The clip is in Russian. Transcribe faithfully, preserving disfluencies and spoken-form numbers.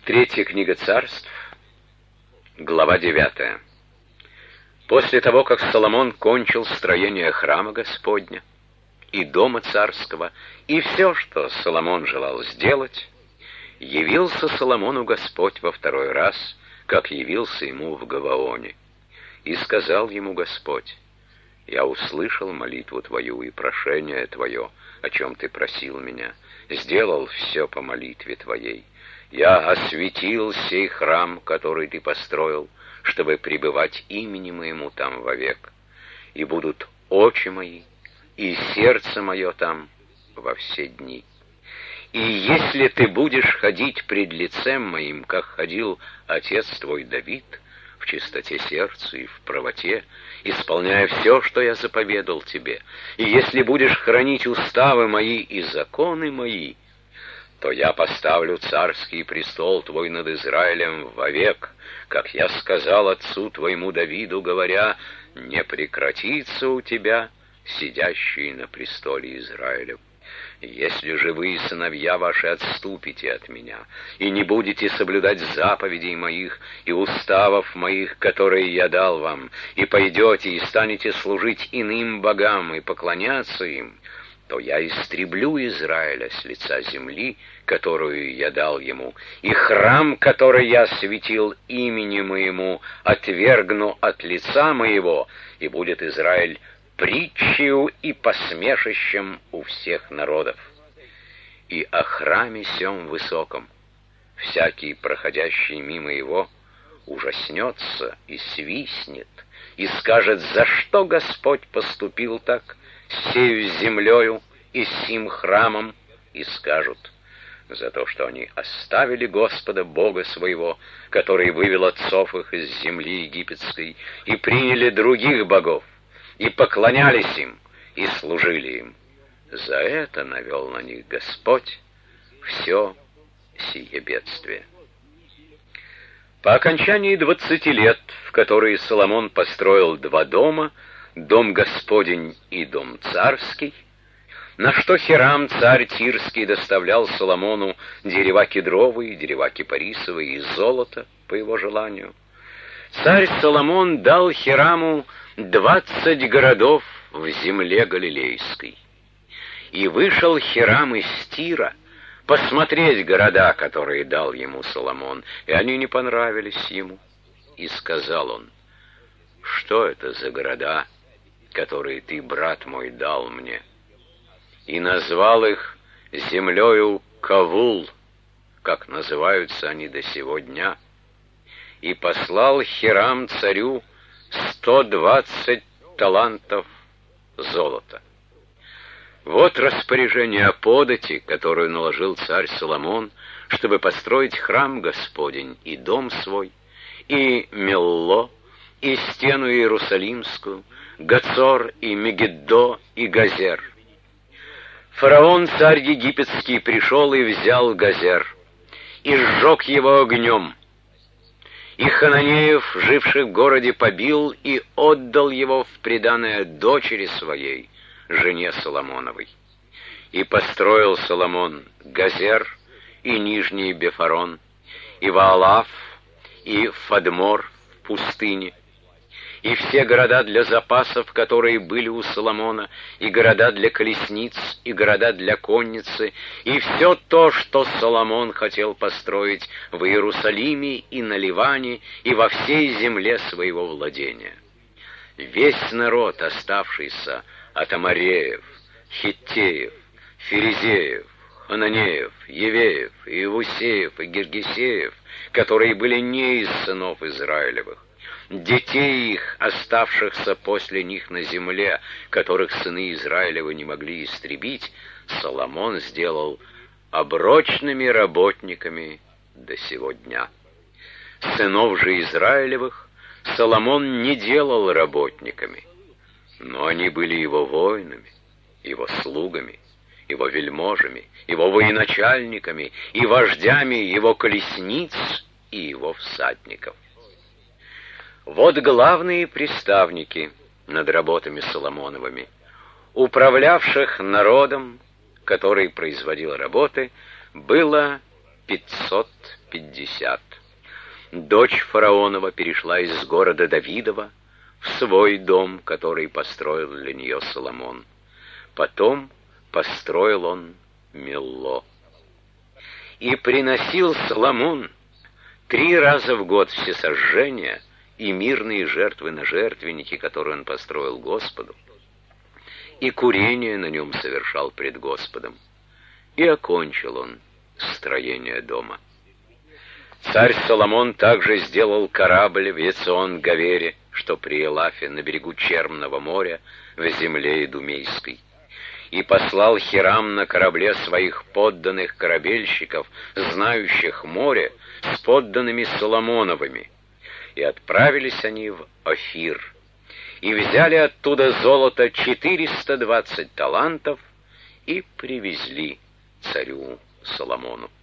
Третья книга Царств, глава девятая. После того, как Соломон кончил строение храма Господня и дома царского, и все, что Соломон желал сделать, явился Соломону Господь во второй раз, как явился ему в Гаваоне. И сказал ему Господь: «Я услышал молитву твою и прошение твое, о чем ты просил меня, сделал все по молитве твоей. Я осветил сей храм, который ты построил, чтобы пребывать имени моему там вовек. И будут очи мои, и сердце мое там во все дни. И если ты будешь ходить пред лицем моим, как ходил отец твой Давид, в чистоте сердца и в правоте, исполняя все, что я заповедал тебе, и если будешь хранить уставы мои и законы мои, то я поставлю царский престол твой над Израилем вовек, как я сказал отцу твоему Давиду, говоря: не прекратится у тебя сидящий на престоле Израилев. Если же вы и сыновья ваши отступите от меня, и не будете соблюдать заповедей моих и уставов моих, которые я дал вам, и пойдете и станете служить иным богам и поклоняться им, то я истреблю Израиля с лица земли, которую я дал ему, и храм, который я осветил имени моему, отвергну от лица моего, и будет Израиль притчею и посмешищем у всех народов. И о храме сем высоком всякий, проходящий мимо его, ужаснется и свистнет, и скажет: за что Господь поступил так с сею землею и с сим храмом? И скажут: за то, что они оставили Господа Бога своего, который вывел отцов их из земли египетской, и приняли других богов, и поклонялись им, и служили им. За это навел на них Господь все сие бедствие. По окончании двадцати лет, в которые Соломон построил два дома, дом Господень и дом царский, на что Хирам, царь Тирский, доставлял Соломону дерева кедровые, дерева кипарисовые и золото по его желанию, царь Соломон дал Хираму двадцать городов в земле Галилейской. И вышел Хирам из Тира посмотреть города, которые дал ему Соломон, и они не понравились ему. И сказал он: что это за города, которые ты, брат мой, дал мне? И назвал их землею Кавул, как называются они до сего дня. И послал Хирам царю сто двадцать талантов золота. Вот распоряжение о подати, которую наложил царь Соломон, чтобы построить храм Господень и дом свой, и Мелло, и стену Иерусалимскую, Гацор, и Мегиддо, и Газер. Фараон, царь египетский, пришел и взял Газер, и сжег его огнем, и хананеев, живших в городе, побил и отдал его в приданое дочери своей, жене Соломоновой. И построил Соломон Газер, и Нижний Бефарон, и Ваалаф, и Фадмор в пустыне, и все города для запасов, которые были у Соломона, и города для колесниц, и города для конницы, и все то, что Соломон хотел построить в Иерусалиме и на Ливане, и во всей земле своего владения. Весь народ, оставшийся от Амореев, Хиттеев, Ферезеев, Хананеев, Евеев, Иевусеев и Гиргесеев, которые были не из сынов Израилевых, детей их, оставшихся после них на земле, которых сыны Израилевы не могли истребить, Соломон сделал оброчными работниками до сего дня. Сынов же Израилевых Соломон не делал работниками, но они были его воинами, его слугами, его вельможами, его военачальниками и вождями его колесниц и его всадников. Вот главные приставники над работами Соломоновыми, управлявших народом, который производил работы, было пятьсот пятьдесят. Дочь фараонова перешла из города Давидова в свой дом, который построил для нее Соломон. Потом построил он Милло. И приносил Соломон три раза в год всесожжения и мирные жертвы на жертвеннике, которые он построил Господу, и курение на нем совершал пред Господом. И окончил он строение дома. Царь Соломон также сделал корабль в Ецион-Гавере, что при Элафе, на берегу Черного моря, в земле Идумейской, и послал Хирам на корабле своих подданных корабельщиков, знающих море, с подданными Соломоновыми, и отправились они в Офир, и взяли оттуда золото четыреста двадцать талантов и привезли царю Соломону.